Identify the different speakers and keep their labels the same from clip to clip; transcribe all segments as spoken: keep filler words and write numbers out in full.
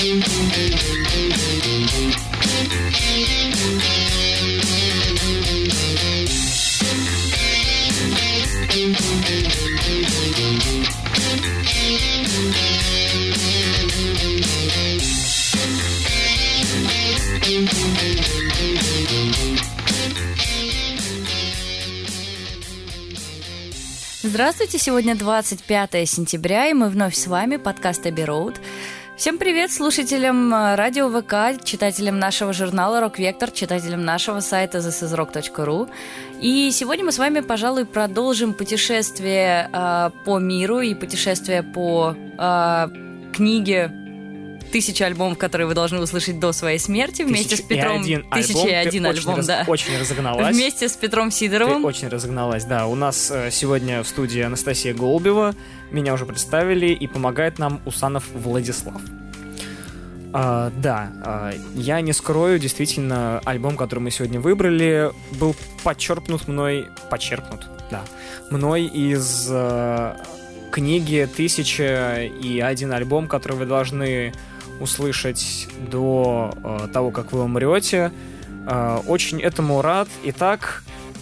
Speaker 1: Здравствуйте, сегодня двадцать пятое сентября, и мы вновь с вами, подкаст Abbey Road. Всем привет слушателям радио ВК, читателям нашего журнала Rock Vector, читателям нашего сайта this is rock точка ru. И сегодня мы с вами, пожалуй, продолжим путешествие э, по миру и путешествие по э, книге «Тысяча альбомов», которые вы должны услышать до своей смерти вместе с Петром. Тысяча и один альбом,
Speaker 2: раз,
Speaker 1: да.
Speaker 2: Очень разогналась.
Speaker 1: Вместе с Петром Сидоровым.
Speaker 2: Ты очень разогналась, да. У нас э, сегодня в студии Анастасия Голубева. Меня уже представили, и помогает нам Усанов Владислав. А, да, а, я не скрою, действительно, альбом, который мы сегодня выбрали, был подчеркнут мной, подчеркнут, да, мной из э, книги «Тысяча и один альбом», который вы должны услышать до э, того, как вы умрете. Э, очень этому рад. Итак...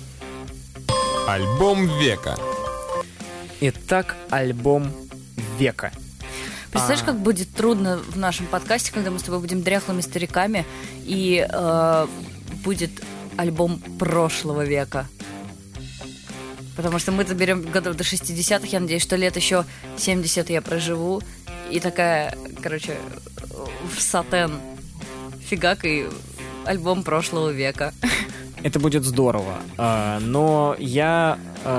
Speaker 3: Альбом века.
Speaker 2: Итак, альбом века.
Speaker 1: Представляешь, а... как будет трудно в нашем подкасте, когда мы с тобой будем дряхлыми стариками, и э, будет альбом прошлого века. Потому что мы-то берем годов до шестидесятых, я надеюсь, что лет еще семьдесят я проживу, и такая, короче, в сатен фигак и альбом прошлого века.
Speaker 2: Это будет здорово. Но я,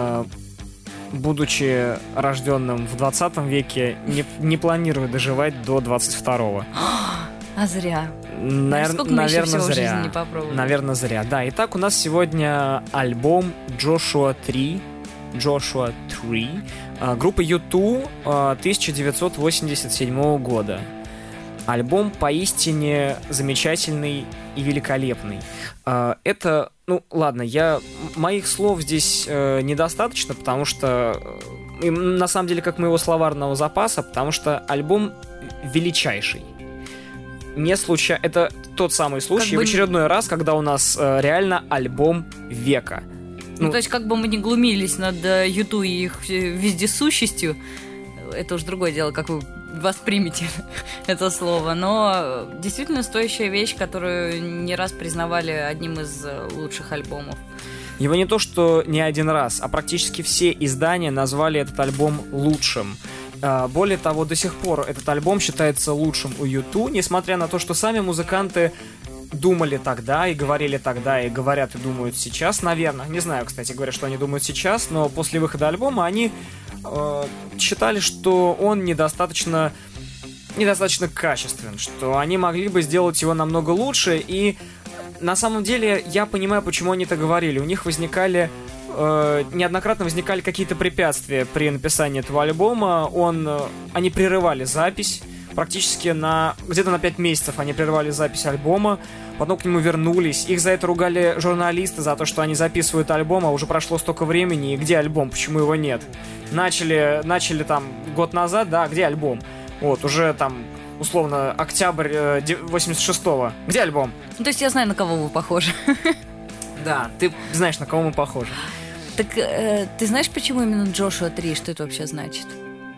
Speaker 2: будучи рожденным в двадцатом веке, не, не планирую доживать до двадцать второго.
Speaker 1: А зря.
Speaker 2: Навер...
Speaker 1: Сколько мы
Speaker 2: Наверное,
Speaker 1: еще всего
Speaker 2: зря.
Speaker 1: в жизни не попробовали?
Speaker 2: Наверное, зря. Да, итак, у нас сегодня альбом Joshua три. Joshua три. Группа ю ту тысяча девятьсот восемьдесят седьмого года. Альбом поистине замечательный и великолепный. Это, ну ладно, я моих слов здесь недостаточно, потому что на самом деле как моего словарного запаса, потому что альбом величайший. Не случайно. Это тот самый случай как бы... в очередной раз, когда у нас реально альбом века.
Speaker 1: Ну, ну, то есть, как бы мы не глумились над ю ту и их вездесущестью, это уж другое дело, как вы воспримете это слово, но действительно стоящая вещь, которую не раз признавали одним из лучших альбомов.
Speaker 2: Его не то, что не один раз, а практически все издания назвали этот альбом лучшим. Более того, до сих пор этот альбом считается лучшим у ю ту, несмотря на то, что сами музыканты думали тогда и говорили тогда, и говорят и думают сейчас, наверное. Не знаю, кстати говоря, что они думают сейчас, но после выхода альбома они э, считали, что он недостаточно, недостаточно качествен, что они могли бы сделать его намного лучше, и на самом деле я понимаю, почему они это говорили. У них возникали, э, неоднократно возникали какие-то препятствия при написании этого альбома. Он, э, они прерывали запись. Практически на где-то на пять месяцев они прервали запись альбома, потом к нему вернулись. Их за это ругали журналисты, за то, что они записывают альбом, а уже прошло столько времени, и где альбом, почему его нет? Начали, начали там год назад, да, где альбом? Вот, уже там, условно, октябрь восемьдесят шестого. Где альбом?
Speaker 1: Ну, то есть я знаю, на кого вы похожи.
Speaker 2: Да, ты знаешь, на кого мы похожи.
Speaker 1: Так э, ты знаешь, почему именно Joshua три, что это вообще значит?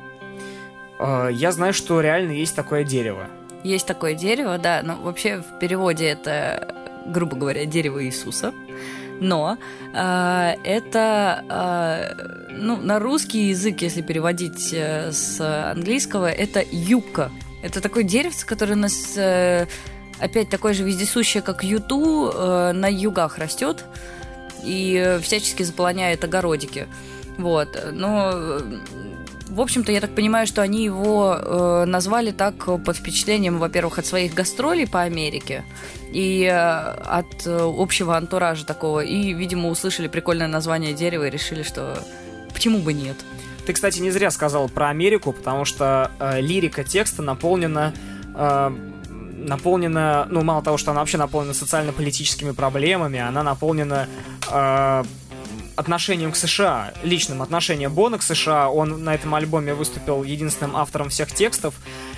Speaker 2: Я знаю, что реально есть такое дерево.
Speaker 1: Есть такое дерево, да, но вообще в переводе это, грубо говоря, дерево Иисуса. Но э, это, э, ну, на русский язык, если переводить э, с английского, это юкка. Это такое деревце, которое у нас э, опять такое же вездесущее, как ю ту, э, на югах растет и всячески заполоняет огородики. Вот, но... В общем-то, я так понимаю, что они его э, назвали так под впечатлением, во-первых, от своих гастролей по Америке и э, от э, общего антуража такого. И, видимо, услышали прикольное название дерева и решили, что почему бы нет.
Speaker 2: Ты, кстати, не зря сказал про Америку, потому что э, лирика текста наполнена... Э, наполнена, ну, мало того, что она вообще наполнена социально-политическими проблемами, она наполнена... Э, отношением к США, личным отношением Бона к США. Он на этом альбоме выступил единственным автором всех текстов.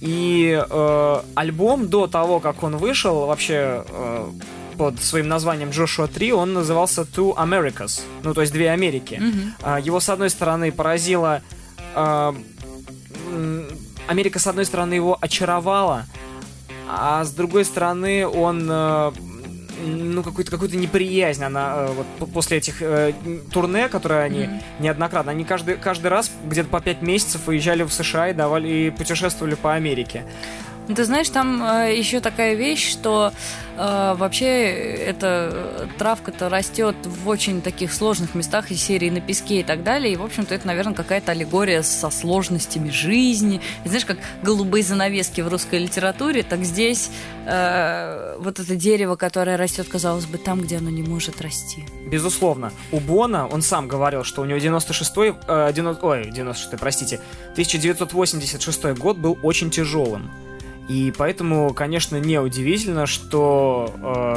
Speaker 2: И э, альбом до того, как он вышел, вообще э, под своим названием Joshua три, он назывался Two Americas, ну то есть две Америки. Mm-hmm. Его с одной стороны поразило, э, Америка с одной стороны его очаровала, а с другой стороны он э, ну, какую-то, какую-то неприязнь она вот, после этих э, турне, которые они mm-hmm. неоднократно, они каждый, каждый раз где-то по пять месяцев уезжали в США и, давали, и путешествовали по Америке.
Speaker 1: Ты знаешь, там э, еще такая вещь, что э, вообще эта травка-то растет в очень таких сложных местах из серии «На песке» и так далее, и, в общем-то, это, наверное, какая-то аллегория со сложностями жизни. И, знаешь, как голубые занавески в русской литературе, так здесь э, вот это дерево, которое растет, казалось бы, там, где оно не может расти.
Speaker 2: Безусловно. У Бона, он сам говорил, что у него девяносто шестой, э, девяносто, ой, девяносто шестой, простите, тысяча девятьсот восемьдесят шестой год был очень тяжелым. И поэтому, конечно, неудивительно, что,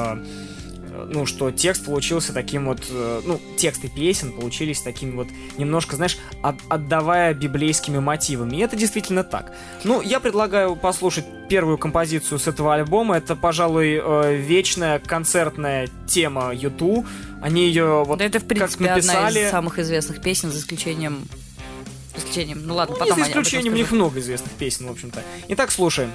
Speaker 2: э, ну, что текст получился таким вот... Э, ну, тексты песен получились таким вот немножко, знаешь, от, отдавая библейскими мотивами. И это действительно так. Ну, я предлагаю послушать первую композицию с этого альбома. Это, пожалуй, э, вечная концертная тема юту. Они ее вот
Speaker 1: да это, в принципе,
Speaker 2: как написали...
Speaker 1: одна из самых известных песен, за исключением... За исключением... Ну, ладно,
Speaker 2: ну,
Speaker 1: потом...
Speaker 2: За исключением у них много известных песен, в общем-то. Итак, слушаем.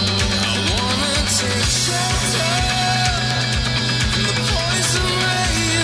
Speaker 3: Shelter from the poison rain.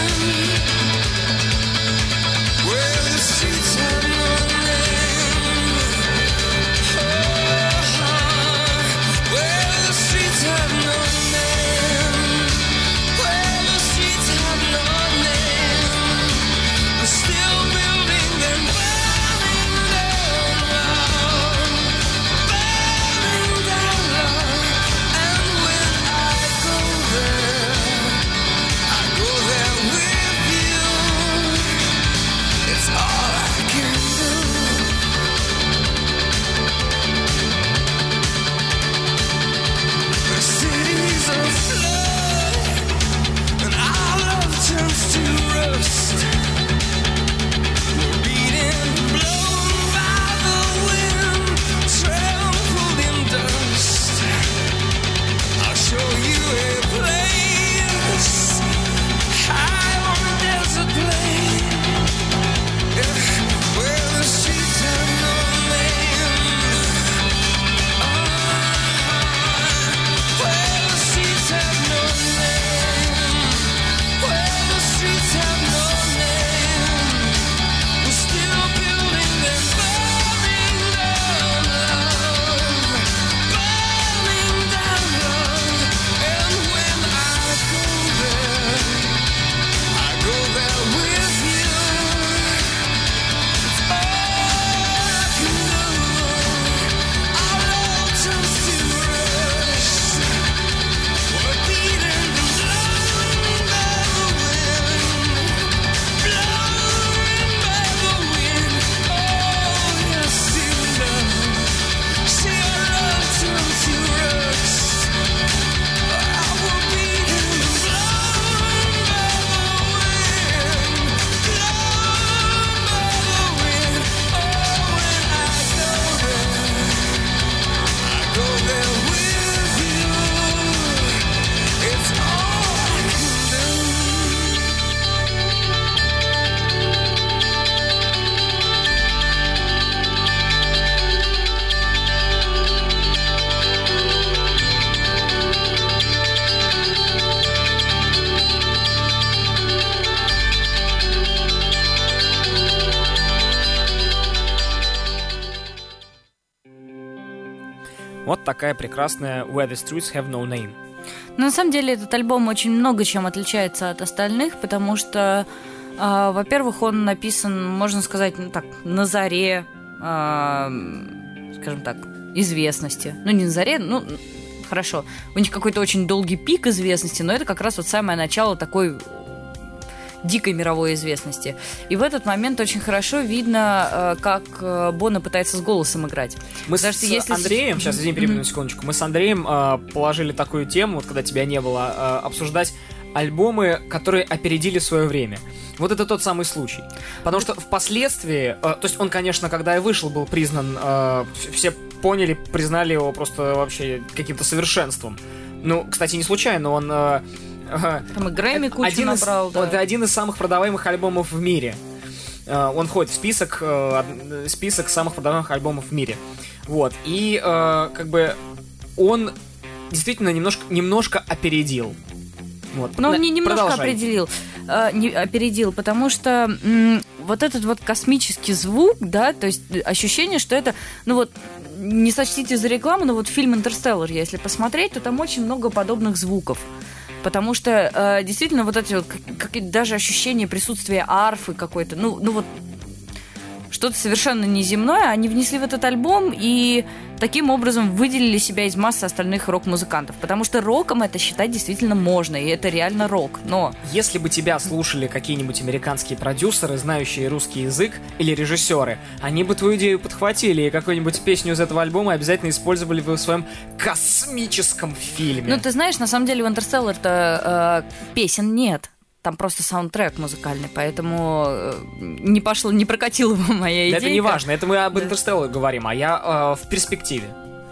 Speaker 2: Вот такая прекрасная Where the Streets Have No Name.
Speaker 1: Но на самом деле этот альбом очень много чем отличается от остальных, потому что, э, во-первых, он написан, можно сказать, ну, так, на заре, э, скажем так, известности. Ну, не на заре, ну, хорошо. У них какой-то очень долгий пик известности, но это как раз вот самое начало такой дикой мировой известности. И в этот момент очень хорошо видно, как Боно пытается с голосом играть.
Speaker 2: Мы Потому с если... Андреем, сейчас, извини, перебью на секундочку, мы с Андреем э, положили такую тему, вот когда тебя не было, э, обсуждать альбомы, которые опередили свое время. Вот это тот самый случай. Потому что впоследствии, э, то есть он, конечно, когда и вышел, был признан, э, все поняли, признали его просто вообще каким-то совершенством. Ну, кстати, не случайно, он... Э,
Speaker 1: Там и Грэмми кучу
Speaker 2: один
Speaker 1: набрал,
Speaker 2: из,
Speaker 1: да.
Speaker 2: Это один из самых продаваемых альбомов в мире. Он входит в список, список самых продаваемых альбомов в мире. Вот. И как бы он действительно немножко, немножко опередил. Вот.
Speaker 1: Но не немножко определил, э, не, опередил, потому что м, вот этот вот космический звук, да, то есть ощущение, что это, ну вот, не сочтите за рекламу, но вот фильм «Интерстеллар», если посмотреть, то там очень много подобных звуков. Потому что э, действительно вот эти вот как, даже ощущения присутствия арфы какой-то, ну, ну вот что-то совершенно неземное, они внесли в этот альбом и таким образом выделили себя из массы остальных рок-музыкантов. Потому что роком это считать действительно можно, и это реально рок. Но
Speaker 2: если бы тебя слушали какие-нибудь американские продюсеры, знающие русский язык, или режиссеры, они бы твою идею подхватили и какую-нибудь песню из этого альбома обязательно использовали бы в своем космическом фильме.
Speaker 1: Ну, ты знаешь, на самом деле в «Интерстеллар»-то э, песен нет. Там просто саундтрек музыкальный, поэтому не пошло, не прокатила бы моя идея.
Speaker 2: Это не важно, это мы об «Интерстелларе» говорим, а я э, в перспективе.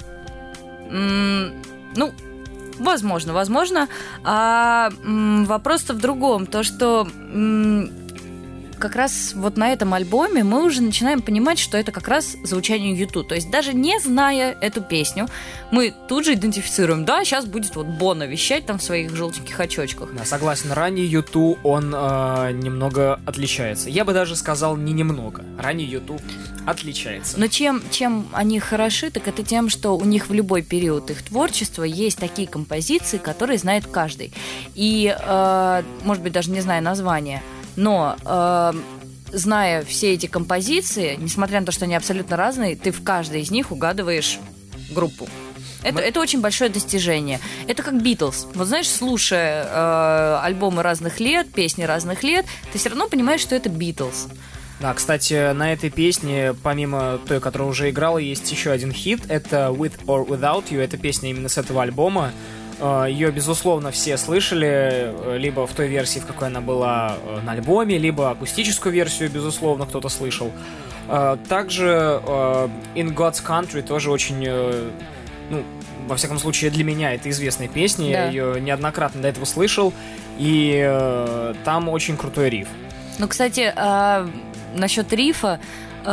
Speaker 1: Mm, ну, возможно, возможно. А м, вопрос-то в другом. То, что м, как раз вот на этом альбоме мы уже начинаем понимать, что это как раз звучание ю ту. То есть даже не зная эту песню, мы тут же идентифицируем, да, сейчас будет вот Боно вещать там в своих желтеньких очочках.
Speaker 2: Да, согласен, ранний ю ту, он э, немного отличается. Я бы даже сказал, не немного. Ранний ю ту отличается.
Speaker 1: Но чем, чем они хороши, так это тем, что у них в любой период их творчества есть такие композиции, которые знает каждый. И, э, может быть, даже не зная названия, но, э, зная все эти композиции, несмотря на то, что они абсолютно разные, ты в каждой из них угадываешь группу. Это, Мы... это очень большое достижение. Это как Битлз. Вот знаешь, слушая э, альбомы разных лет, песни разных лет, ты все равно понимаешь, что это Битлз.
Speaker 2: Да, кстати, на этой песне, помимо той, которая уже играла, есть еще один хит. Это «With or Without You». Это песня именно с этого альбома. Ее, безусловно, все слышали, либо в той версии, в какой она была на альбоме, либо акустическую версию, безусловно, кто-то слышал. Также «In God's Country» тоже очень, ну, во всяком случае, для меня это известная песня, да. Я ее неоднократно до этого слышал, и там очень крутой риф.
Speaker 1: Ну, кстати, насчет рифа...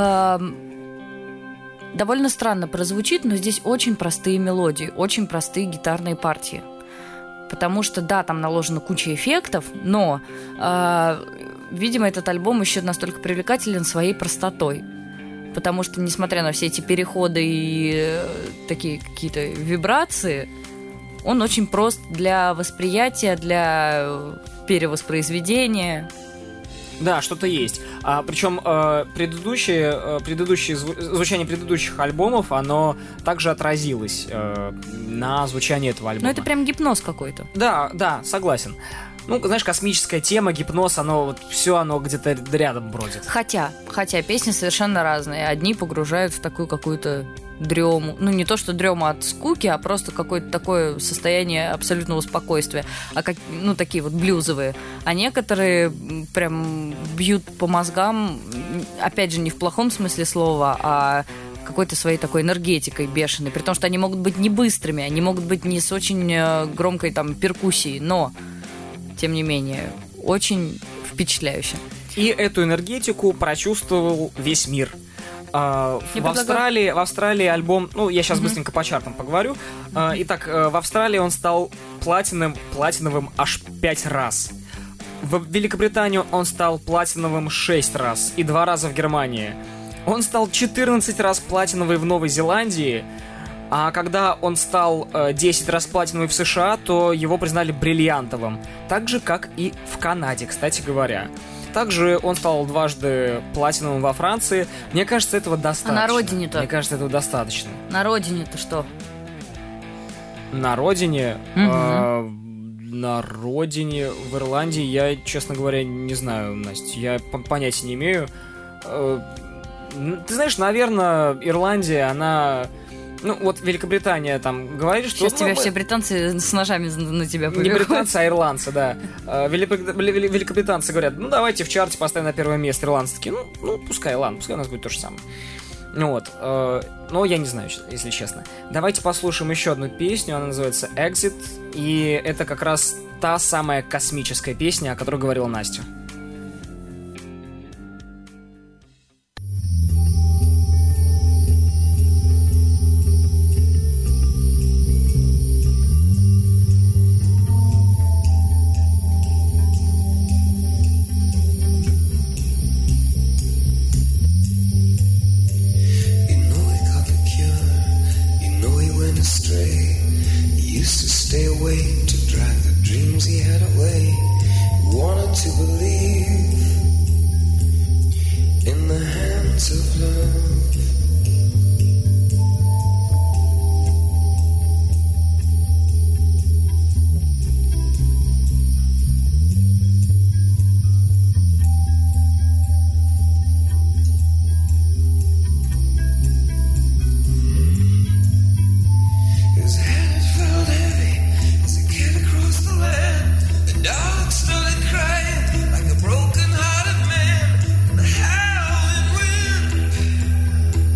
Speaker 1: довольно странно прозвучит, но здесь очень простые мелодии, очень простые гитарные партии. Потому что, да, там наложена куча эффектов, но, э, видимо, этот альбом еще настолько привлекателен своей простотой. Потому что, несмотря на все эти переходы и э, такие какие-то вибрации, он очень прост для восприятия, для перевоспроизведения.
Speaker 2: Да, что-то есть. А, причем э, предыдущие, э, предыдущие зву- звучание предыдущих альбомов, оно также отразилось э, на звучании этого альбома.
Speaker 1: Ну, это прям гипноз какой-то.
Speaker 2: Да, да, согласен. Ну, знаешь, космическая тема, гипноз, оно вот все оно где-то рядом бродит.
Speaker 1: Хотя, хотя песни совершенно разные. Одни погружают в такую какую-то дрему. Ну, не то, что дрема от скуки, а просто какое-то такое состояние абсолютного спокойствия. А как, ну, такие вот блюзовые. А некоторые прям бьют по мозгам, опять же, не в плохом смысле слова, а какой-то своей такой энергетикой бешеной. При том, что они могут быть не быстрыми, они могут быть не с очень громкой там перкуссией, но, тем не менее, очень впечатляюще.
Speaker 2: И эту энергетику прочувствовал весь мир. Uh, в, Австралии, в Австралии альбом, ну, я сейчас mm-hmm. быстренько по чартам поговорю. Uh, итак, uh, в Австралии он стал платиновым, платиновым аж пять раз. В Великобритании он стал платиновым шесть раз и два раза в Германии. Он стал четырнадцать раз платиновый в Новой Зеландии. А когда он стал э, десять раз платиновый в США, то его признали бриллиантовым. Так же, как и в Канаде, кстати говоря. Также он стал дважды платиновым во Франции. Мне кажется, этого достаточно.
Speaker 1: А на родине-то?
Speaker 2: Мне кажется, этого достаточно.
Speaker 1: На родине-то что?
Speaker 2: На родине...
Speaker 1: Угу.
Speaker 2: Э, на родине, в Ирландии, я, честно говоря, не знаю, Настя. Я понятия не имею. Э, ты знаешь, наверное, Ирландия, она... Ну, вот Великобритания там говорит, что...
Speaker 1: Сейчас
Speaker 2: ну,
Speaker 1: тебя
Speaker 2: мы...
Speaker 1: все британцы с ножами на тебя побегут.
Speaker 2: Не британцы, а ирландцы, да. Великобританцы говорят, ну, давайте в чарте поставим на первое место. Ирландцы такие, ну, ну пускай, ладно, пускай у нас будет то же самое. Ну вот, но я не знаю, если честно. Давайте послушаем еще одну песню, она называется «Exit», и это как раз та самая космическая песня, о которой говорила Настя.
Speaker 3: Broken hearted man, the howling wind.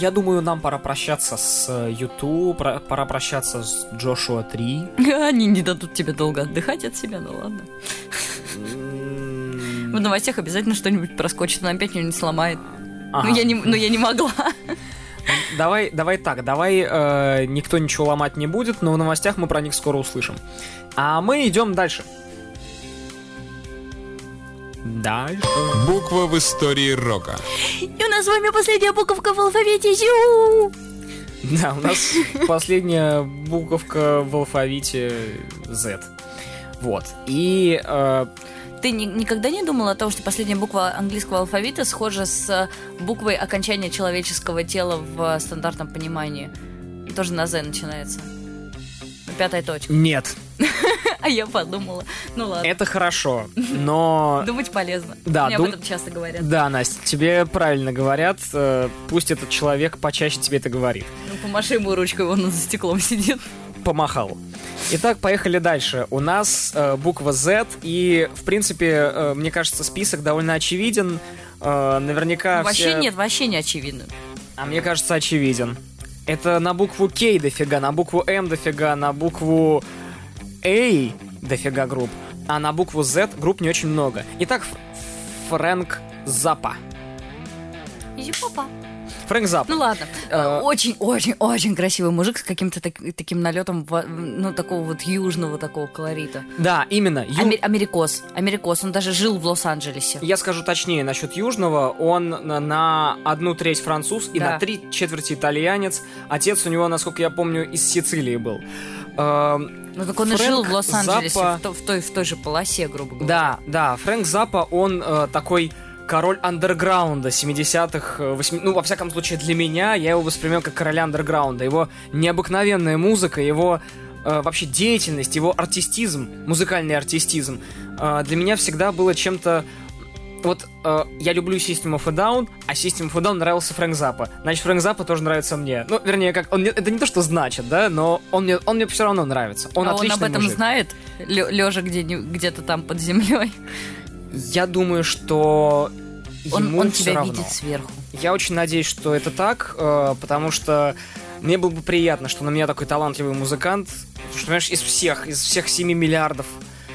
Speaker 2: я думаю, нам пора прощаться с Юту, пора прощаться с Джошуа три.
Speaker 1: Они не дадут тебе долго отдыхать от себя, ну ладно. В новостях обязательно что-нибудь проскочит, она опять не сломает. Ага. Но, я не, но я не могла.
Speaker 2: Давай, давай так, давай э, никто ничего ломать не будет, но в новостях мы про них скоро услышим. А мы идем дальше. Дальше.
Speaker 3: Буква в истории рока.
Speaker 1: И у нас с вами последняя буковка в алфавите. Зю!
Speaker 2: Да, у нас последняя буковка в алфавите Z. Вот. И... Э,
Speaker 1: Ты ни, никогда не думал о том, что последняя буква английского алфавита схожа с буквой окончания человеческого тела в стандартном понимании? Тоже на Z начинается. Пятая точка.
Speaker 2: Нет.
Speaker 1: А я подумала. Ну ладно.
Speaker 2: Это хорошо, но...
Speaker 1: Думать полезно.
Speaker 2: Да,
Speaker 1: Мне
Speaker 2: дум...
Speaker 1: об этом часто говорят.
Speaker 2: Да, Настя, тебе правильно говорят. Пусть этот человек почаще тебе это говорит.
Speaker 1: Ну, помаши ему ручкой, он за стеклом сидит.
Speaker 2: Помахал. Итак, поехали дальше. У нас э, буква Z, и, в принципе, э, мне кажется, список довольно очевиден. Э, наверняка
Speaker 1: ну, вообще
Speaker 2: все...
Speaker 1: нет, вообще не очевидно.
Speaker 2: А мне кажется, очевиден. Это на букву K дофига, на букву M дофига, на букву A дофига групп, а на букву Z групп не очень много. Итак, Фрэнк Заппа.
Speaker 1: Изи-попа.
Speaker 2: Фрэнк Заппа.
Speaker 1: Ну ладно. Очень-очень-очень красивый мужик с каким-то так, таким налетом, ну, такого вот южного такого колорита.
Speaker 2: Да, именно. Ю...
Speaker 1: Амер- америкос. Америкос. Он даже жил в Лос-Анджелесе.
Speaker 2: Я скажу точнее насчет южного. Он на одну треть француз и да. на три четверти итальянец. Отец у него, насколько я помню, из Сицилии был.
Speaker 1: Ну так он Фрэнк и жил в Лос-Анджелесе, Заппа... в, то, в, той, в той же полосе, грубо говоря.
Speaker 2: Да, да. Фрэнк Заппа, он э, такой... король андерграунда семидесятых, восьмидесятых, ну, во всяком случае, для меня, я его воспринимал как короля андерграунда. Его необыкновенная музыка, его э, вообще деятельность, его артистизм, музыкальный артистизм, э, для меня всегда было чем-то... Вот э, я люблю System of a Down, а System of a Down нравился Фрэнк Заппа. Значит, Фрэнк Заппа тоже нравится мне. Ну, вернее, как он, это не то, что значит, да, но он мне, он мне все равно нравится. Он
Speaker 1: а
Speaker 2: отличный
Speaker 1: он об этом
Speaker 2: мужик.
Speaker 1: Знает, лежа где, где-то там под землей?
Speaker 2: Я думаю, что
Speaker 1: он,
Speaker 2: ему
Speaker 1: он
Speaker 2: все
Speaker 1: тебя
Speaker 2: равно.
Speaker 1: видит сверху.
Speaker 2: Я очень надеюсь, что это так, э, потому что мне было бы приятно, что на меня такой талантливый музыкант, потому что, понимаешь, из всех, из всех семи миллиардов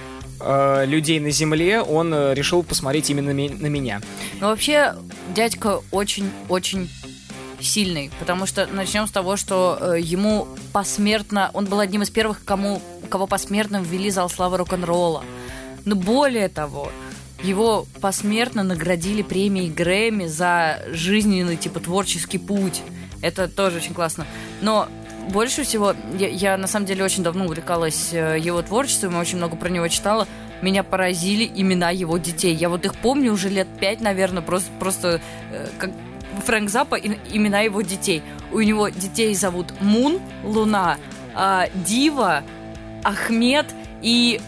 Speaker 2: э, людей на Земле он э, решил посмотреть именно ми- на меня.
Speaker 1: Ну, вообще, дядька очень-очень сильный, потому что начнем с того, что э, ему посмертно, он был одним из первых, кому, кого посмертно ввели зал славы рок-н-ролла. Но более того, его посмертно наградили премией Грэмми за жизненный, типа, творческий путь. Это тоже очень классно. Но больше всего, я, я на самом деле очень давно увлекалась его творчеством, и очень много про него читала. Меня поразили имена его детей. Я вот их помню уже лет пять, наверное, просто, просто э, как Фрэнк Заппа, и, имена его детей. У него детей зовут Мун, Луна, э, Дива, Ахмед и...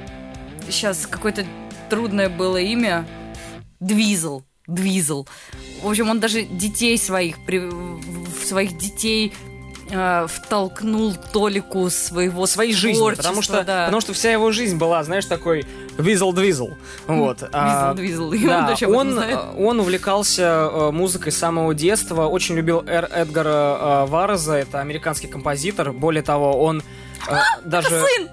Speaker 1: Сейчас какое-то трудное было имя. Двизл. Двизл. В общем, он даже детей своих, при, в своих детей э, втолкнул толику своего
Speaker 2: своей жизни, потому что,
Speaker 1: да.
Speaker 2: потому что вся его жизнь была, знаешь, такой Двизл-Двизл. Вот.
Speaker 1: Двизл-Двизл.
Speaker 2: Да, он, он увлекался музыкой с самого детства, очень любил Эр Эдгара Вараза, это американский композитор. Более того, он э,
Speaker 1: а,
Speaker 2: даже...
Speaker 1: Это сын!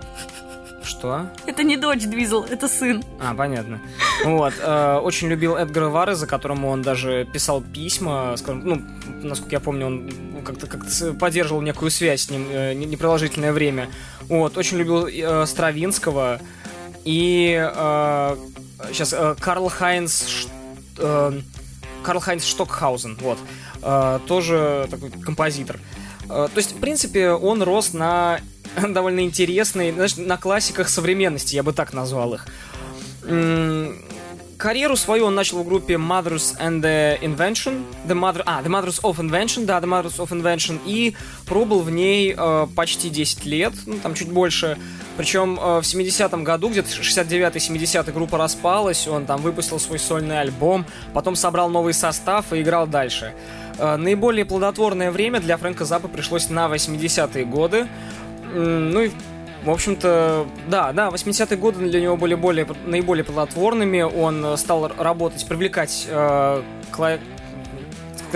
Speaker 2: Что?
Speaker 1: Это не дочь Двизл, это сын.
Speaker 2: А, понятно. Вот. Э, очень любил Эдгара Вараза, которому он даже писал письма. Скажем, ну, насколько я помню, он как-то, как-то поддерживал некую связь с ним э, непродолжительное время. Вот. Очень любил э, Стравинского. И э, сейчас э, Карл Хайнц э, Карл Хайнц Штокхаузен. Вот. Э, тоже такой композитор. Э, то есть, в принципе, он рос на довольно интересные, знаешь, на классиках современности, я бы так назвал их. Карьеру свою он начал в группе Mothers and the Invention, The Mother, а, The Mothers of Invention, да, The Mothers of Invention, и пробыл в ней э, почти десять лет, ну, там чуть больше. Причем э, в семидесятом году, где-то шестьдесят девятый семидесятый, группа распалась, он там выпустил свой сольный альбом, потом собрал новый состав и играл дальше. Э, наиболее плодотворное время для Фрэнка Заппы пришлось на восьмидесятые годы. Ну и, в общем-то, да, да, восьмидесятые годы для него были более, наиболее плодотворными. Он стал работать, привлекать, э, кла... сказать,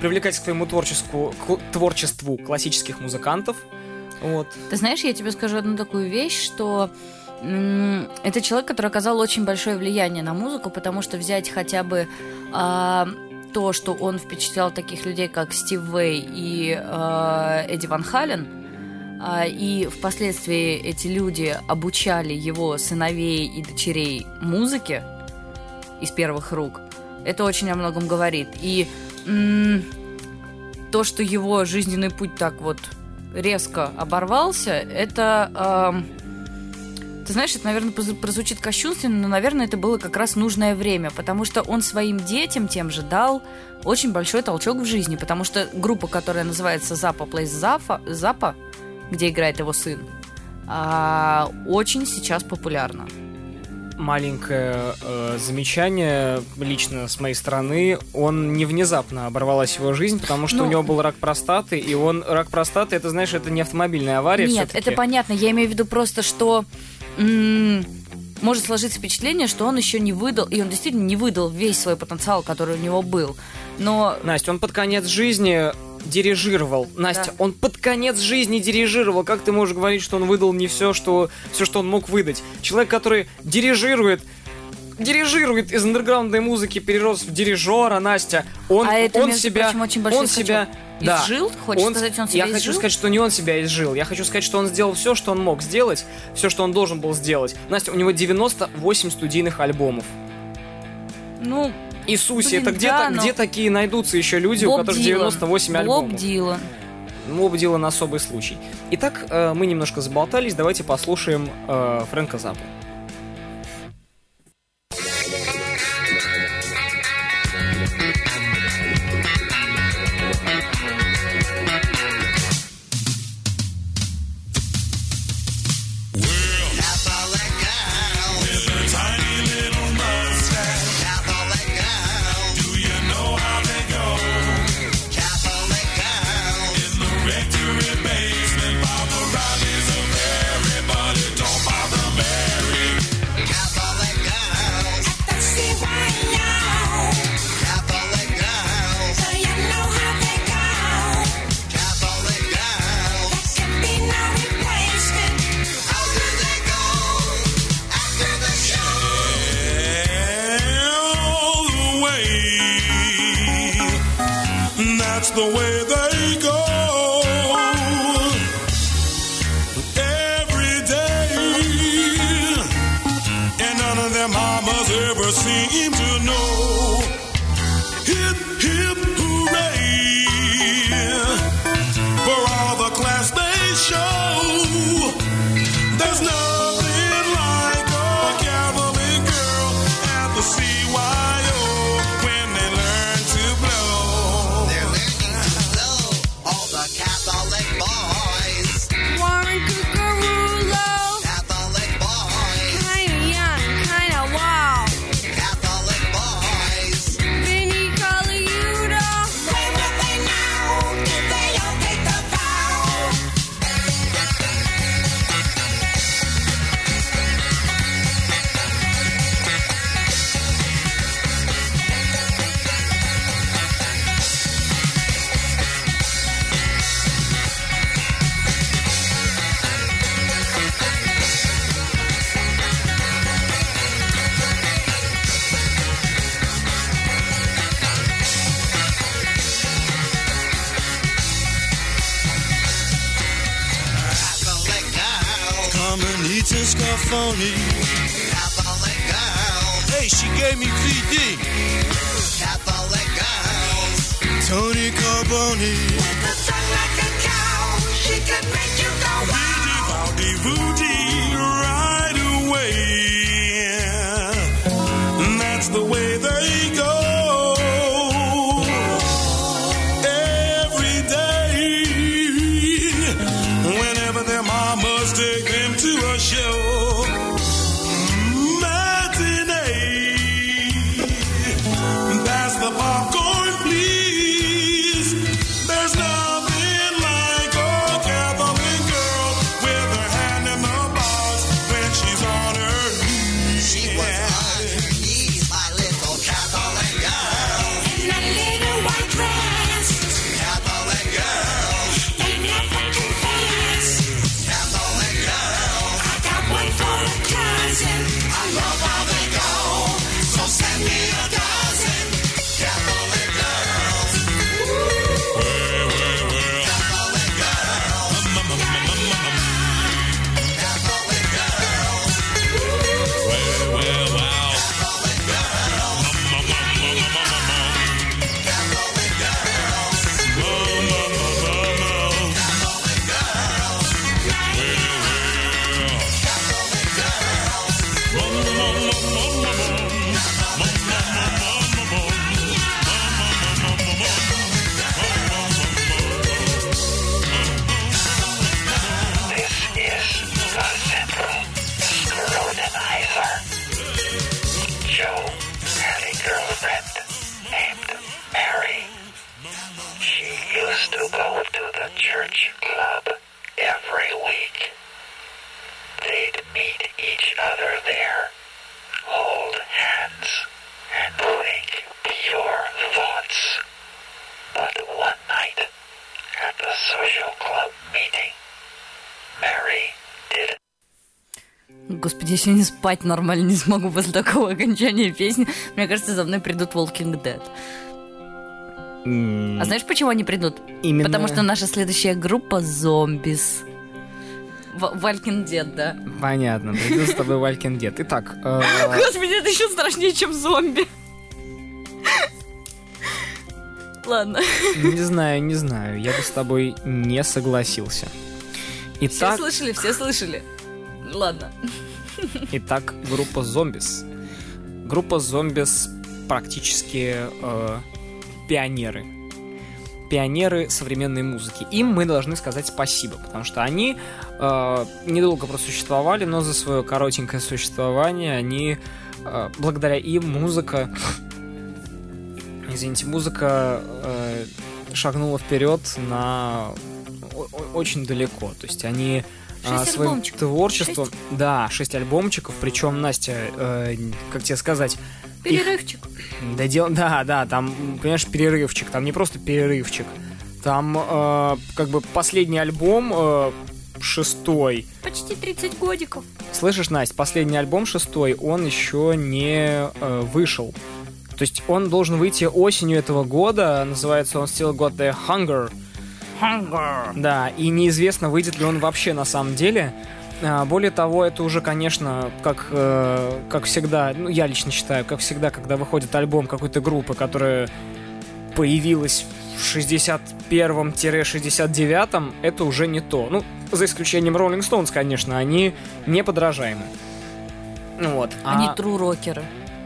Speaker 2: привлекать к своему творчеству, к творчеству классических музыкантов. Вот.
Speaker 1: Ты знаешь, я тебе скажу одну такую вещь, что м- это человек, который оказал очень большое влияние на музыку, потому что взять хотя бы а, то, что он впечатлял таких людей, как Стив Вэй и а, Эдди Ван Хален, а, и впоследствии эти люди обучали его сыновей и дочерей музыке из первых рук, это очень о многом говорит. И м- то, что его жизненный путь так вот резко оборвался, это, э, ты знаешь, это, наверное, прозвучит кощунственно, но, наверное, это было как раз нужное время, потому что он своим детям тем же дал очень большой толчок в жизни, потому что группа, которая называется Zappa Plays Zappa, где играет его сын, э, очень сейчас популярна.
Speaker 2: Маленькое э, замечание лично с моей стороны. Он не внезапно оборвалась его жизнь, потому что ну, у него был рак простаты, и он рак простаты, это, знаешь, это не автомобильная авария.
Speaker 1: Нет,
Speaker 2: все-таки.
Speaker 1: Это понятно. Я имею в виду просто, что м- может сложиться впечатление, что он еще не выдал, и он действительно не выдал весь свой потенциал, который у него был. Но...
Speaker 2: Настя, он под конец жизни дирижировал. Настя, да. Он под конец жизни дирижировал. Как ты можешь говорить, что он выдал не все, что, все, что он мог выдать? Человек, который дирижирует, дирижирует из андерграундной музыки, перерос в дирижера, Настя. Он,
Speaker 1: а это,
Speaker 2: он
Speaker 1: между
Speaker 2: себя,
Speaker 1: прочим, очень большой
Speaker 2: он себя,
Speaker 1: да. изжил? Хочешь
Speaker 2: он,
Speaker 1: сказать, он себя
Speaker 2: Я
Speaker 1: изжил?
Speaker 2: хочу сказать, что не он себя изжил. Я хочу сказать, что он сделал все, что он мог сделать, все, что он должен был сделать. Настя, у него девяносто восемь студийных альбомов.
Speaker 1: Ну...
Speaker 2: Иисусе,
Speaker 1: Блин,
Speaker 2: это где,
Speaker 1: да,
Speaker 2: то,
Speaker 1: но...
Speaker 2: где такие найдутся еще люди,
Speaker 1: Боб
Speaker 2: у которых
Speaker 1: Дилан.
Speaker 2: девяносто восемь альбомов?
Speaker 1: Боб Дилан.
Speaker 2: Боб Дилан особый случай. Итак, э, мы немножко заболтались, давайте послушаем э, Фрэнка Заппу.
Speaker 4: The way they go every day, and none of their mamas ever seem to know. Hip, hip, hooray for all the class they show. There's nothing like a Catholic girl at the C Y O when they learn to blow. They're learning to blow, all the Catholic boys.
Speaker 5: Warren Cucarulo.
Speaker 4: Catholic boys.
Speaker 5: Kinda young, kinda wild.
Speaker 4: Catholic boys.
Speaker 5: Vinny Colaiuta.
Speaker 4: Say what they know, if they don't take the vow. Catholic girl. Come and eat some scarfoni. Catholic girl. Hey, she gave me V D. Catholic girls. Tony Carboni. With a tongue like a cow, she could make you go wow. Woody, woody, right away. And that's the way they go. Every day, whenever their mamas take them to a show. Matinee, pass the popcorn, please. There's nothing like a Catholic girl with her hand in the box when she's on her knees. She was on her knees, my little Catholic girl.
Speaker 5: In a little white dress.
Speaker 6: social club meeting. Mary did.
Speaker 1: Господи, я сегодня спать нормально не смогу после такого окончания песни. Мне кажется, за мной придут Walking Dead.
Speaker 2: М,
Speaker 1: А знаешь, почему они придут?
Speaker 2: Именно...
Speaker 1: Потому что наша следующая группа зомбис. В- Walking Dead, да.
Speaker 2: Понятно, придут с тобой Walking Dead. Итак, э,
Speaker 1: Господи, это еще страшнее, чем зомби. Ладно.
Speaker 2: не знаю, не знаю, я бы с тобой не согласился.
Speaker 1: Все
Speaker 2: Итак,
Speaker 1: слышали, все слышали. Ладно.
Speaker 2: итак, группа Зомбис. Группа Зомбис практически э, пионеры. Пионеры современной музыки. Им мы должны сказать спасибо, потому что они э, недолго просуществовали, но за свое коротенькое существование они, э, благодаря им, музыка, извините, музыка э, шагнула вперед на о- о- очень далеко. То есть они э,
Speaker 1: Шесть
Speaker 2: своим
Speaker 1: альбомчиков.
Speaker 2: творчеством, да, шесть альбомчиков, причем, Настя, э, как тебе сказать,
Speaker 1: Перерывчик.
Speaker 2: да, дел... да, да, там, понимаешь, перерывчик, там не просто перерывчик, там э, как бы последний альбом, э, шестой.
Speaker 1: Почти тридцать годиков.
Speaker 2: Слышишь, Настя, последний альбом шестой, он еще не э, вышел. То есть он должен выйти осенью этого года, называется он Still Got The Hunger.
Speaker 1: Hunger.
Speaker 2: Да, и неизвестно, выйдет ли он вообще на самом деле. А, Более того, это уже, конечно, как, э, как всегда, ну, я лично считаю, как всегда, когда выходит альбом какой-то группы, которая появилась в шестьдесят первом - шестьдесят девятом, это уже не то. Ну, за исключением Rolling Stones, конечно, они неподражаемы. Вот.
Speaker 1: Они
Speaker 2: А-
Speaker 1: тру-рокеры.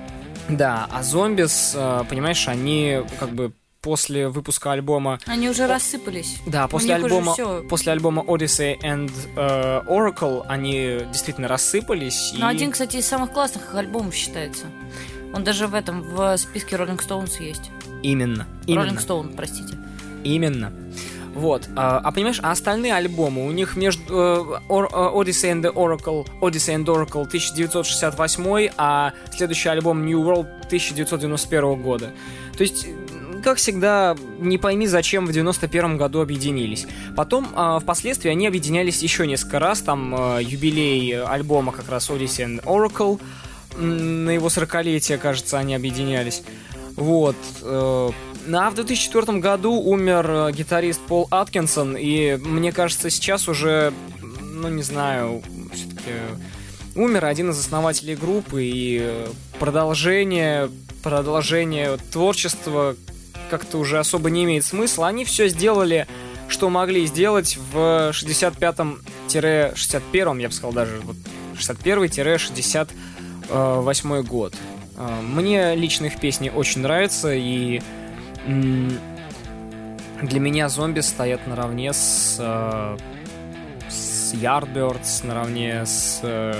Speaker 2: Да, а Зомбис, э, понимаешь, они как бы после выпуска альбома...
Speaker 1: Они уже рассыпались.
Speaker 2: Да, после
Speaker 1: У них уже
Speaker 2: альбома,
Speaker 1: всё.
Speaker 2: после альбома Odyssey and э, Oracle они действительно рассыпались.
Speaker 1: Но
Speaker 2: и...
Speaker 1: один, кстати, из самых классных их альбомов считается. Он даже в этом, в списке Rolling Stones есть.
Speaker 2: Именно. Именно.
Speaker 1: Rolling Stone, простите.
Speaker 2: Именно. Вот. А, а понимаешь, а остальные альбомы, у них между э, Or- э, Odyssey and the Oracle, Odyssey and Oracle тысяча девятьсот шестьдесят восьмой, а следующий альбом New World тысяча девятьсот девяносто первого года. То есть, как всегда, не пойми, зачем в девяносто первом году объединились. Потом, э, впоследствии, они объединялись еще несколько раз. Там э, юбилей альбома как раз Odyssey and Oracle. М, На его сорокалетие, кажется, они объединялись. Вот. э, А в две тысячи четвёртом году умер э, гитарист Пол Аткинсон, и мне кажется, сейчас уже, ну не знаю, все-таки умер один из основателей группы, и э, продолжение, продолжение творчества как-то уже особо не имеет смысла. Они все сделали, что могли сделать в шестьдесят пятом - шестьдесят первом, я бы сказал даже, вот шестьдесят первый - шестьдесят восьмой год. Э, Мне лично их песни очень нравятся, и м, для меня зомби стоят наравне с, э, с Yardbirds, наравне с... э,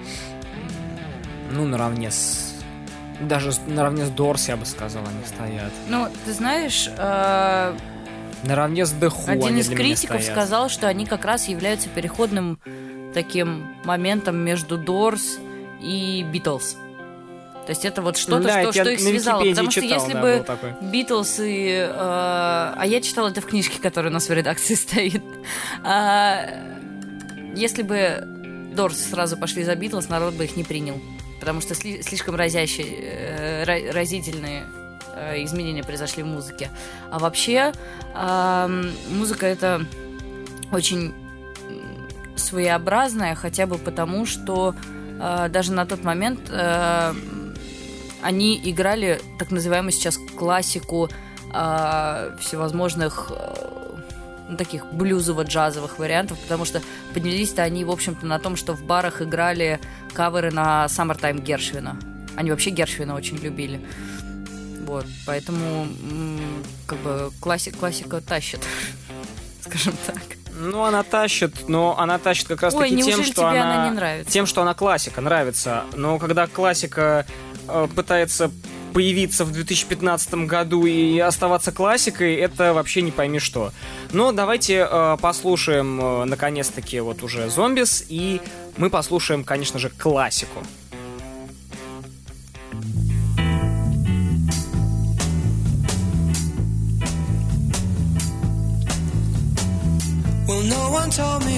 Speaker 2: ну, наравне с... Даже с- наравне с Doors, я бы сказал, они стоят.
Speaker 1: Ну, ты знаешь, э,
Speaker 2: Наравне с The Who
Speaker 1: один
Speaker 2: они
Speaker 1: из
Speaker 2: для меня
Speaker 1: критиков
Speaker 2: стоят.
Speaker 1: сказал, что они как раз являются переходным таким моментом между Doors и Beatles. То есть это вот что-то,
Speaker 2: Да,
Speaker 1: что,
Speaker 2: это я
Speaker 1: что их
Speaker 2: на
Speaker 1: связало.
Speaker 2: Википедии
Speaker 1: Потому что
Speaker 2: читал,
Speaker 1: если
Speaker 2: да,
Speaker 1: бы
Speaker 2: был такой.
Speaker 1: Beatles и... э, а я читала это в книжке, которая у нас в редакции стоит. А, если бы Doors сразу пошли за Beatles, народ бы их не принял. Потому что сли- слишком разящие, э, ра- разительные э, изменения произошли в музыке. А вообще, э, музыка это очень м, своеобразная, хотя бы потому, что э, даже на тот момент э, они играли так называемую сейчас классику э, всевозможных э, ну, таких блюзово-джазовых вариантов, потому что поднялись-то они, в общем-то, на том, что в барах играли каверы на Summertime Гершвина. Они вообще Гершвина очень любили. Вот, поэтому м, как бы классик, классика тащит, скажем так.
Speaker 2: Ну, она тащит, но она тащит как
Speaker 1: Ой,
Speaker 2: раз-таки тем,
Speaker 1: неужели
Speaker 2: что
Speaker 1: тебе
Speaker 2: она...
Speaker 1: она не нравится?
Speaker 2: Тем, что она классика, нравится. Но когда классика э, пытается появиться в две тысячи пятнадцатом году и оставаться классикой, это вообще не пойми что. Но давайте э, послушаем, э, наконец-таки, вот уже Зомбис, и мы послушаем, конечно же, классику.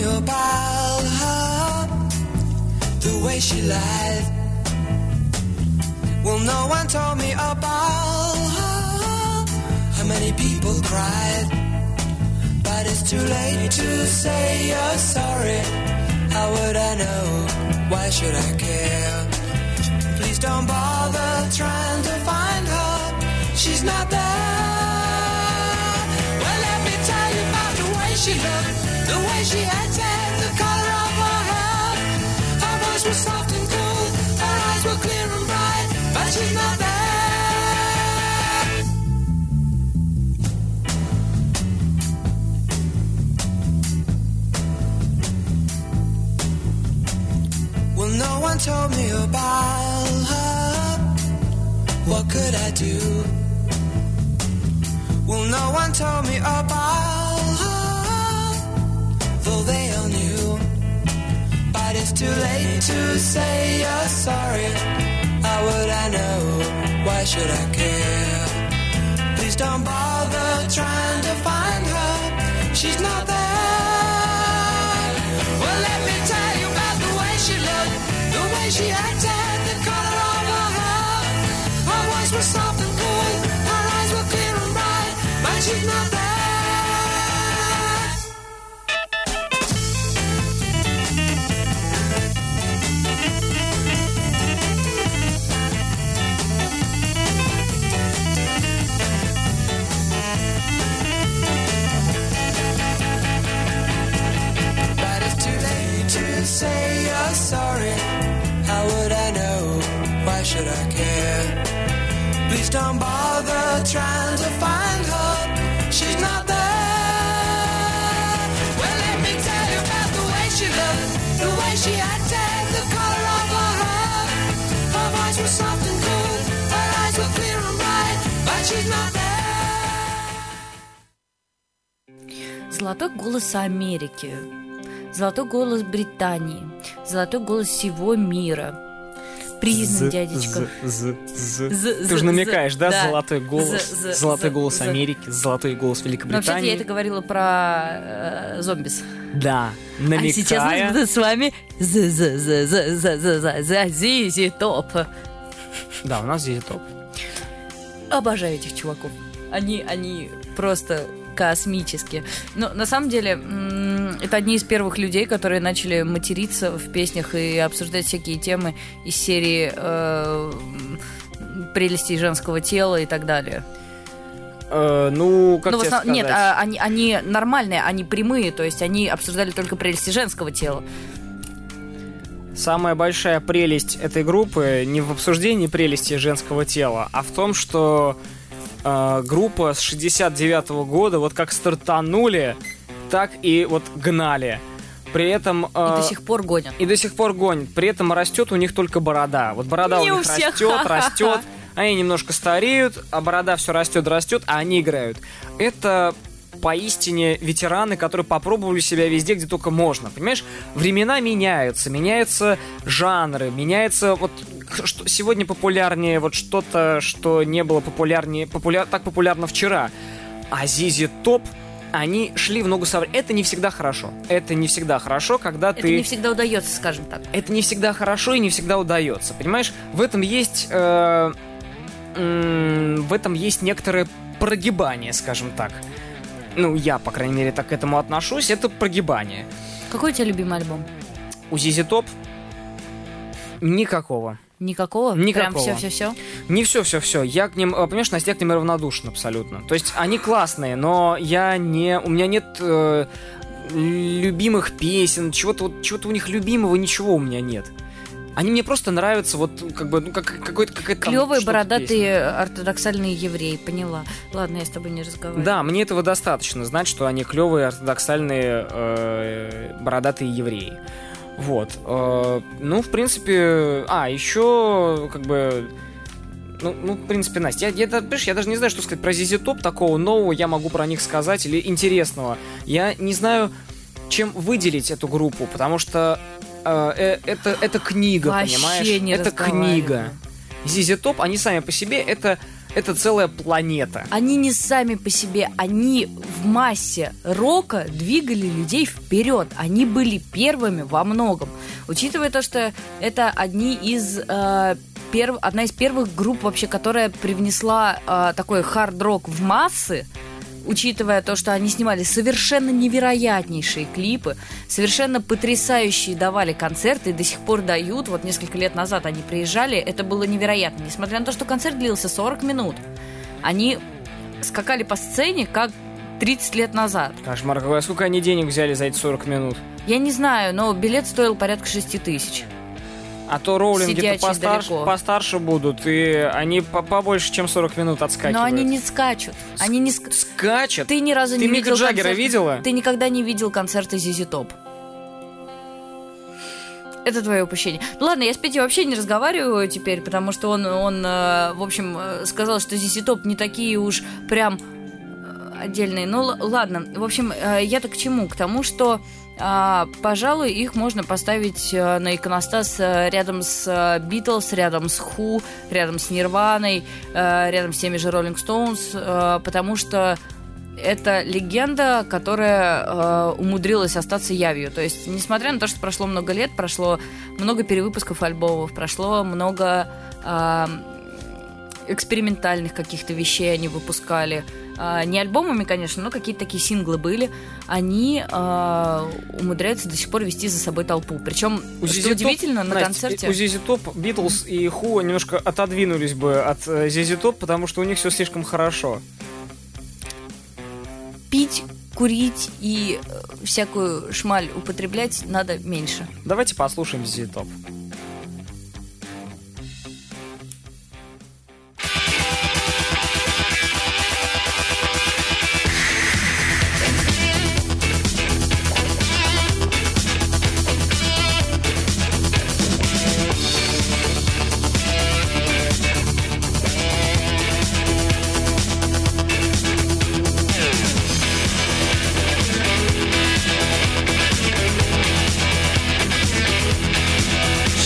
Speaker 7: about her, the way she lied. Well, no one told me about her, how many people cried. But it's too late to say you're sorry. How would I know? Why should I care? Please don't bother trying to find her. She's not there. Well, let me tell you about the way she looked, the way she acted, the color of her hair. Her voice was soft and cool, her eyes were clear and bright, but she's not there. Well, no one told me about her. What could I do? Well, no one told me about her, though they all knew. But it's too late to say you're sorry. How would I know? Why should I care? Please don't bother trying to find her. She's not there. Well, let me tell you about the way she looked, the way she acted, the color of her hair. Her voice was soft and cool, her eyes were clear and bright, but she's not there. But it's too late to say you're sorry. How would I know? Why should I care? Please don't bother trying to find her. She's not there. Well, let me tell you about the way she looked, the way she acted, the color of her hair. Her voice was soft and cool, her eyes were clear and bright, but she's not there.
Speaker 1: Золотой голос Америки, золотой голос Британии, золотой голос всего мира. Признан, дядечка.
Speaker 2: З, з, з.
Speaker 1: З,
Speaker 2: Ты
Speaker 1: з,
Speaker 2: же намекаешь,
Speaker 1: з,
Speaker 2: да?
Speaker 1: да.
Speaker 2: Золотой голос.
Speaker 1: З, з,
Speaker 2: Золотой
Speaker 1: з,
Speaker 2: голос
Speaker 1: з.
Speaker 2: Америки, золотой голос
Speaker 1: Но вообще-то я
Speaker 2: Великобритании.
Speaker 1: это говорила про э, зомбис.
Speaker 2: Да,
Speaker 1: А сейчас у нас
Speaker 2: намекая.
Speaker 1: будет с вами з з з з з з з з Зизи Топ.
Speaker 2: Да, у нас здесь топ.
Speaker 1: Обожаю этих чуваков. Они, они просто космические. Но на самом деле м, это одни из первых людей, которые начали материться в песнях и обсуждать всякие темы из серии э, прелести женского тела и так далее.
Speaker 2: Э, ну, как
Speaker 1: Ну, в
Speaker 2: тебе
Speaker 1: основ-
Speaker 2: сказать?
Speaker 1: Нет, а, они, они нормальные, они прямые, то есть они обсуждали только прелести женского тела.
Speaker 2: Самая большая прелесть этой группы не в обсуждении прелести женского тела, а в том, что э, группа с шестьдесят девятого года вот как стартанули, так и вот гнали. При этом...
Speaker 1: И
Speaker 2: э,
Speaker 1: до сих пор гонят.
Speaker 2: И до сих пор гонят. При этом растет у них только борода. Вот борода
Speaker 1: Не
Speaker 2: у
Speaker 1: у
Speaker 2: них
Speaker 1: всех.
Speaker 2: растет, растет. Они немножко стареют, а борода все растет, растет, а они играют. Это поистине ветераны, которые попробовали себя везде, где только можно. Понимаешь, времена меняются, меняются жанры, меняется вот что сегодня популярнее вот что-то, что не было популярнее, популяр, так популярно вчера. А зизи Топ, они шли в ногу со временем. Это не всегда хорошо. Это не всегда хорошо, когда
Speaker 1: Это
Speaker 2: ты...
Speaker 1: не всегда удается, скажем так.
Speaker 2: Это не всегда хорошо и не всегда удается. Понимаешь, в этом есть... э, м, в этом есть некоторое прогибание, скажем так. Ну, я, по крайней мере, так к этому отношусь. Это прогибание.
Speaker 1: Какой у тебя любимый альбом?
Speaker 2: У зизи Топ никакого.
Speaker 1: Никакого?
Speaker 2: Никакого.
Speaker 1: Прям все-все-все?
Speaker 2: Не все-все-все. Я к ним, э, понимаешь, Настя, я к ним равнодушен абсолютно. То есть они классные, но я не... У меня нет э, любимых песен, чего-то, вот, чего-то у них любимого, ничего у меня нет. Они мне просто нравятся, вот, как бы, ну, как, какой-то... какая-то там
Speaker 1: Клевые,
Speaker 2: что-то
Speaker 1: бородатые,
Speaker 2: песня.
Speaker 1: ортодоксальные евреи, поняла. Ладно, я с тобой не разговариваю.
Speaker 2: Да, мне этого достаточно, знать, что они клевые, ортодоксальные, э, бородатые евреи. Вот. Э, ну, в принципе... А, еще, как бы... Ну, ну, в принципе, Настя, я, я, понимаешь, я даже не знаю, что сказать про зизи Топ, такого нового я могу про них сказать, или интересного. Я не знаю, чем выделить эту группу, потому что э, э, это, это книга,
Speaker 1: Вообще
Speaker 2: понимаешь?
Speaker 1: не
Speaker 2: это
Speaker 1: разговариваю.
Speaker 2: книга. зизи Топ, они сами по себе, это, Это целая планета.
Speaker 1: Они не сами по себе, они в массе рока двигали людей вперед. Они были первыми во многом. Учитывая то, что это одни из... Э, перв... одна из первых групп вообще, которая привнесла э, такой хард-рок в массы, учитывая то, что они снимали совершенно невероятнейшие клипы, совершенно потрясающие давали концерты и до сих пор дают. Вот несколько лет назад они приезжали, это было невероятно. Несмотря на то, что концерт длился сорок минут, они скакали по сцене как тридцать лет назад.
Speaker 2: Кошмар, а сколько они денег взяли за эти сорок минут?
Speaker 1: Я не знаю, но билет стоил порядка шесть тысяч.
Speaker 2: А то роулинги-то
Speaker 1: Сидячие
Speaker 2: постарше,
Speaker 1: далеко.
Speaker 2: постарше будут, и они по- побольше, чем сорок минут отскакивают.
Speaker 1: Но они не скачут. Они не ск...
Speaker 2: Скачет?
Speaker 1: Ты ни разу
Speaker 2: Ты
Speaker 1: не
Speaker 2: Мика
Speaker 1: видел
Speaker 2: Джаггера
Speaker 1: концерт-
Speaker 2: видела?
Speaker 1: Ты никогда не видел концерты зэ зэ Топ. Это твое упущение. Ну ладно, я с Петей вообще не разговариваю теперь, потому что он, он э, в общем, э, сказал, что зэ зэ Топ не такие уж прям э, отдельные. Ну л- ладно, в общем, э, я-то к чему? К тому, что А, пожалуй, их можно поставить а, на иконостас а, рядом с Битлз, рядом с Ху, рядом с Нирваной, а, рядом с теми же Роллинг Стоунс, а, потому что это легенда, которая а, умудрилась остаться явью. То есть, несмотря на то, что прошло много лет, прошло много перевыпусков альбомов, прошло много а, экспериментальных каких-то вещей они выпускали. А, не альбомами, конечно, но какие-то такие синглы были. Они а, умудряются до сих пор вести за собой толпу. Причем,
Speaker 2: У
Speaker 1: что
Speaker 2: зэ зэ
Speaker 1: удивительно,
Speaker 2: Топ,
Speaker 1: на
Speaker 2: Настя,
Speaker 1: концерте...
Speaker 2: у зэ зэ Топ, Битлз и Ху немножко отодвинулись бы от э, зэ зэ Топ, потому что у них все слишком хорошо.
Speaker 1: Пить, курить и э, всякую шмаль употреблять надо меньше.
Speaker 2: Давайте послушаем зэ зэ Топ.
Speaker 7: Thank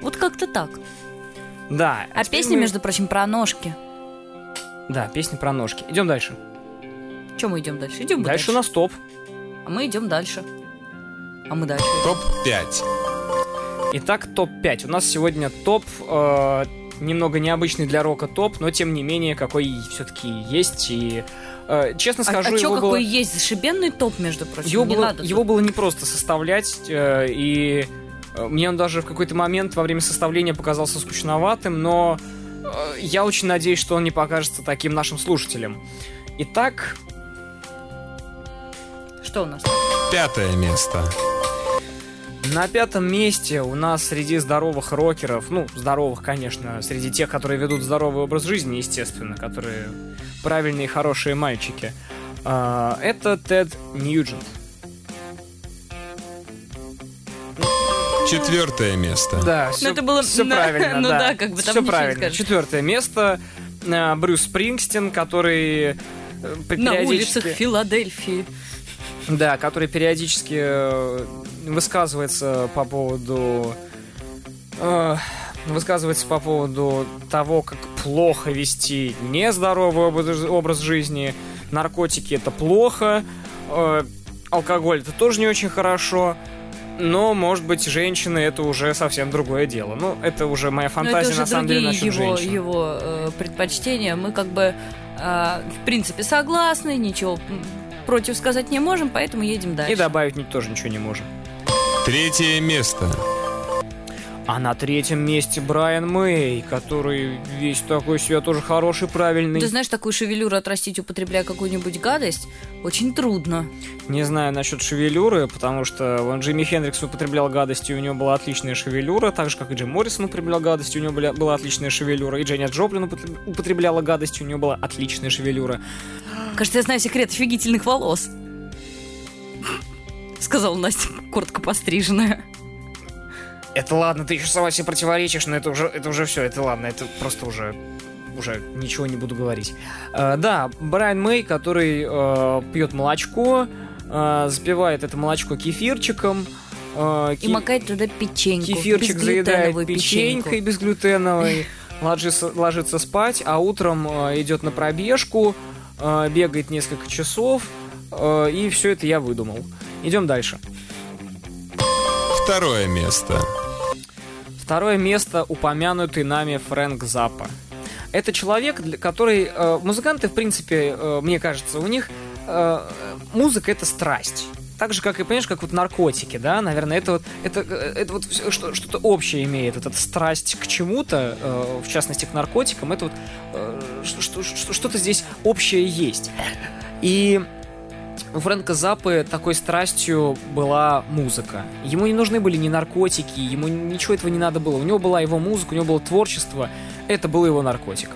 Speaker 1: Вот как-то так.
Speaker 2: Да.
Speaker 1: А
Speaker 2: теперь
Speaker 1: песня,
Speaker 2: мы-
Speaker 1: между прочим, про ножки.
Speaker 2: Да, песня про ножки. Идем дальше.
Speaker 1: Чем мы идем дальше? Идем
Speaker 2: Дальше у нас топ.
Speaker 1: А мы идем дальше. А мы дальше.
Speaker 3: топ пять.
Speaker 2: Итак, топ пять. У нас сегодня топ, э, немного необычный для рока топ, но тем не менее, какой все-таки есть. И, э, честно
Speaker 1: А,
Speaker 2: скажу,
Speaker 1: а чё,
Speaker 2: его,
Speaker 1: какой
Speaker 2: было,
Speaker 1: есть зашибенный топ, между прочим?
Speaker 2: его,
Speaker 1: не
Speaker 2: было,
Speaker 1: надо
Speaker 2: его
Speaker 1: тут.
Speaker 2: было непросто составлять, э, и э, мне он даже в какой-то момент во время составления показался скучноватым, но э, я очень надеюсь, что он не покажется таким нашим слушателям. Итак,
Speaker 1: Что у нас?
Speaker 3: Пятое место.
Speaker 2: на пятом месте у нас среди здоровых рокеров, ну, здоровых, конечно, среди тех, которые ведут здоровый образ жизни, естественно, которые правильные и хорошие мальчики, а, это Тед Ньюджент.
Speaker 3: Четвертое место.
Speaker 2: Да, все,
Speaker 1: это было-
Speaker 2: все
Speaker 1: да,
Speaker 2: правильно,
Speaker 1: ну
Speaker 2: да.
Speaker 1: да, как бы там
Speaker 2: Все
Speaker 1: ничего не
Speaker 2: правильно.
Speaker 1: скажешь.
Speaker 2: Четвертое место а, Брюс Спрингстин, который э,
Speaker 1: На
Speaker 2: периодически-
Speaker 1: улицах Филадельфии.
Speaker 2: Да, который периодически э, высказывается по поводу э, высказывается по поводу того, как плохо вести нездоровый образ, образ жизни, наркотики это плохо, э, алкоголь это тоже не очень хорошо. Но, может быть, женщины это уже совсем другое дело. Ну, это уже моя
Speaker 1: Но
Speaker 2: фантазия,
Speaker 1: это уже
Speaker 2: на самом деле,
Speaker 1: другие
Speaker 2: насчет
Speaker 1: его,
Speaker 2: женщин.
Speaker 1: его э, предпочтения. Мы как бы, э, в принципе, согласны, ничего м, против сказать не можем, поэтому едем дальше.
Speaker 2: И добавить ни- тоже ничего не можем.
Speaker 3: Третье место.
Speaker 2: А на третьем месте Брайан Мэй, который весь такой себя тоже хороший, правильный.
Speaker 1: Ты знаешь, такую шевелюру отрастить, употребляя какую-нибудь гадость, очень трудно.
Speaker 2: Не знаю насчет шевелюры, потому что вон Джимми Хендрикс употреблял гадости, и у него была отличная шевелюра, так же, как и Джим Моррисон употреблял гадости, у него была, была отличная шевелюра, и Дженнис Джоплин употреб- употребляла гадости, у него была отличная шевелюра.
Speaker 1: Кажется, я знаю секрет офигительных волос. Сказала Настя, коротко постриженная.
Speaker 2: Это ладно, ты еще сама себе противоречишь, но это уже, это уже все, это ладно, это просто уже, уже ничего не буду говорить. Э, да, Брайан Мэй, который э, пьет молочко, э, запивает это молочко кефирчиком, э,
Speaker 1: И
Speaker 2: ки-
Speaker 1: макает туда печеньку.
Speaker 2: кефирчик заедает
Speaker 1: безглютеновую
Speaker 2: печенькой безглютеновой, ложится, ложится спать, а утром э, идет на пробежку, э, бегает несколько часов, э, и все это я выдумал. Идем дальше.
Speaker 3: Второе место.
Speaker 2: Второе место упомянутый нами Фрэнк Заппа. Это человек, для- который... э, музыканты, в принципе, э, мне кажется, у них э, музыка — это страсть. Так же, как и, понимаешь, как вот наркотики, да, наверное, это вот, это, э, это вот всё, что, что-то общее имеет. Вот эта страсть к чему-то, э, в частности, к наркотикам, это вот э, что- что- что-то здесь общее есть. И у Фрэнка Заппы такой страстью была музыка. Ему не нужны были ни наркотики, ему ничего этого не надо было. У него была его музыка, у него было творчество. Это был его наркотик.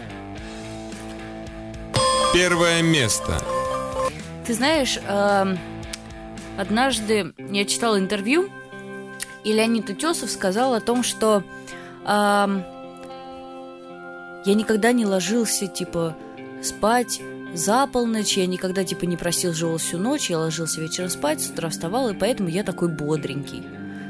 Speaker 3: Первое место.
Speaker 1: Ты знаешь, эм, однажды я читала интервью, и Леонид Утесов сказал о том, что эм, я никогда не ложился, типа, спать за полночь, я никогда, типа, не просиживал всю ночь, я ложился вечером спать, с утра вставал, и поэтому я такой бодренький.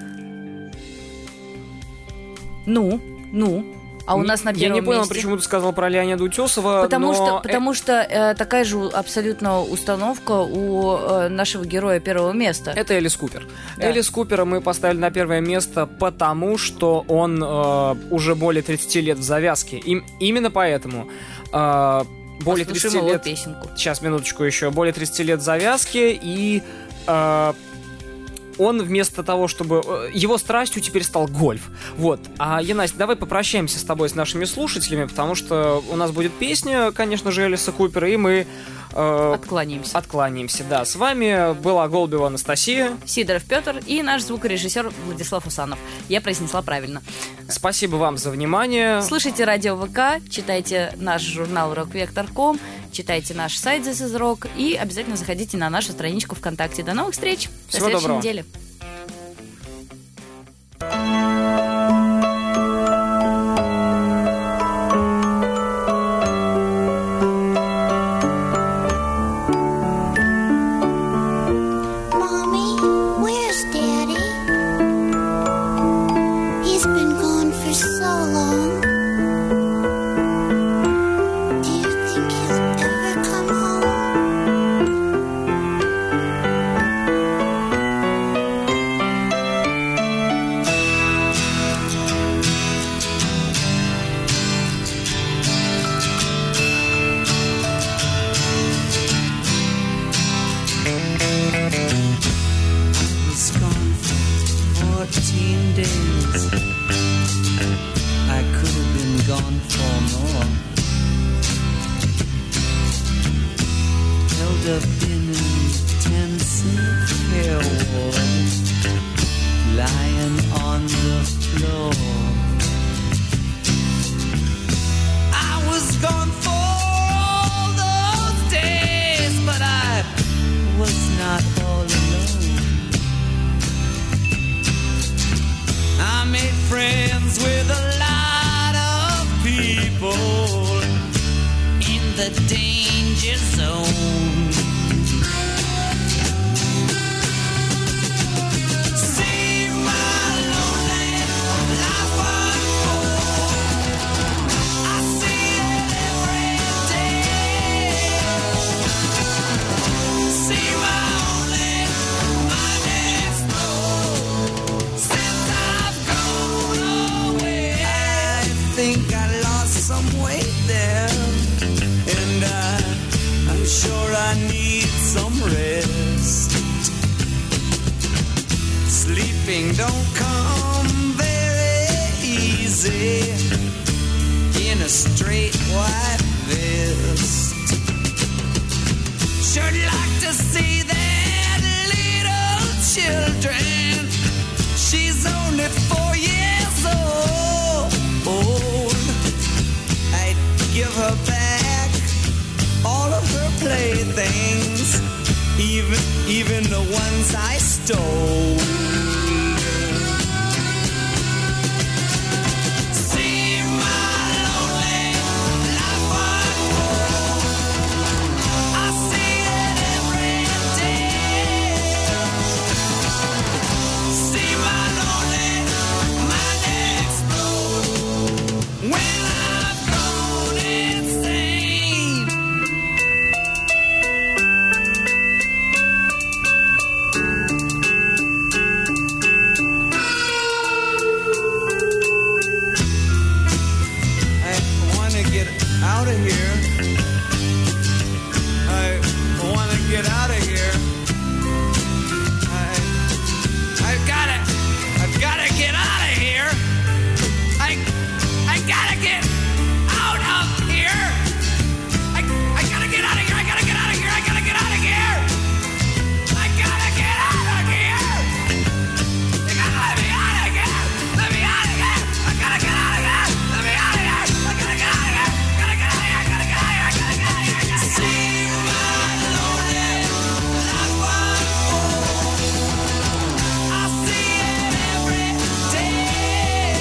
Speaker 1: Ну, ну, а у нас на
Speaker 2: Я
Speaker 1: первом
Speaker 2: не понял,
Speaker 1: месте...
Speaker 2: почему ты сказал про Леонида Утесова,
Speaker 1: Потому
Speaker 2: но
Speaker 1: что,
Speaker 2: э-
Speaker 1: потому что э, такая же абсолютно установка у э, нашего героя первого места.
Speaker 2: это Элис Купер.
Speaker 1: Да.
Speaker 2: Элис Купера мы поставили на первое место, потому что он э, уже более тридцати лет в завязке. Им, именно поэтому э, более
Speaker 1: Послушаем
Speaker 2: тридцати
Speaker 1: его
Speaker 2: лет...
Speaker 1: песенку.
Speaker 2: Сейчас, минуточку еще. Более тридцати лет в завязке, и э, он вместо того, чтобы... э, Его страстью теперь стал гольф. Вот. А, Янась, давай попрощаемся с тобой, с нашими слушателями, потому что у нас будет песня, конечно же, Элиса Купера, и мы э,
Speaker 1: Откланяемся.
Speaker 2: откланяемся. Да, с вами была Голубева Анастасия.
Speaker 1: Сидоров Петр и наш звукорежиссер Владислав Усанов. Я произнесла правильно.
Speaker 2: Спасибо вам за внимание.
Speaker 1: Слушайте радио ВК, читайте наш журнал рок вектор точка ком, читайте наш сайт This is Rock и обязательно заходите на нашу страничку ВКонтакте. До новых встреч! До
Speaker 2: Всего
Speaker 1: следующей
Speaker 2: доброго.
Speaker 1: недели.
Speaker 5: Mommy, where's Daddy? He's been gone for
Speaker 7: was gone for fourteen days. I could have been gone for more. Held up in a ten-cent fair ward, lying on the floor. I was gone for all those days, but I was not all alone. I made friends with a lot of people in the danger zone. See my lonely life unfold. I see it every day. See my only, my next road. Since I've gone away, I think I lost some weight there, and I, I'm sure I need some rest. Sleeping don't come very easy in a straight white vest. Sure like to see that little children. She's only four years old. I'd give her back all of her playthings, even even the ones I stole. See my lonely life unfold. I see it every day. See my lonely, my next road. When I've gone insane. I want to get out of here. I want to get out of here. I, I've got to, I've got to get out of here. I, I gotta get out of here. I, I gotta get out of here. I gotta get out of here. I gotta get out of here. I gotta get out of here. You gotta let me out of here. Let me out of here. I gotta get out of here. Let me out of here. I gotta get out of here. Gotta get out of here. Gotta get out of here. Gotta get out of here. Gotta see my lonely life unfold. I see it every day.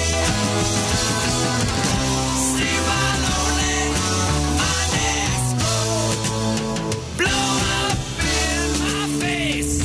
Speaker 7: See my lonely, my next road. Blow up in my face.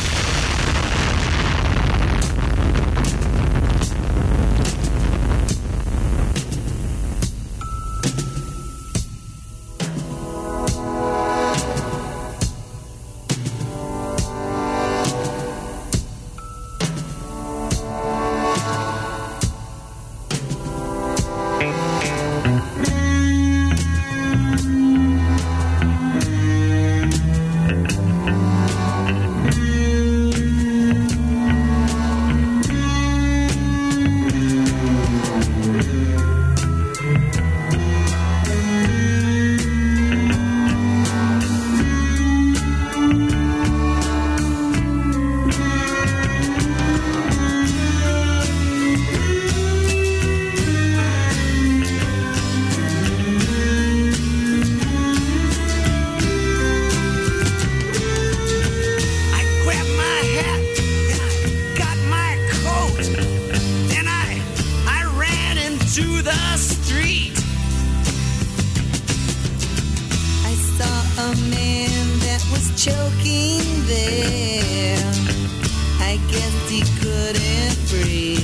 Speaker 7: I grabbed my hat and I got my coat and I I ran into the street. I saw a man that was choking there. I guess he couldn't breathe.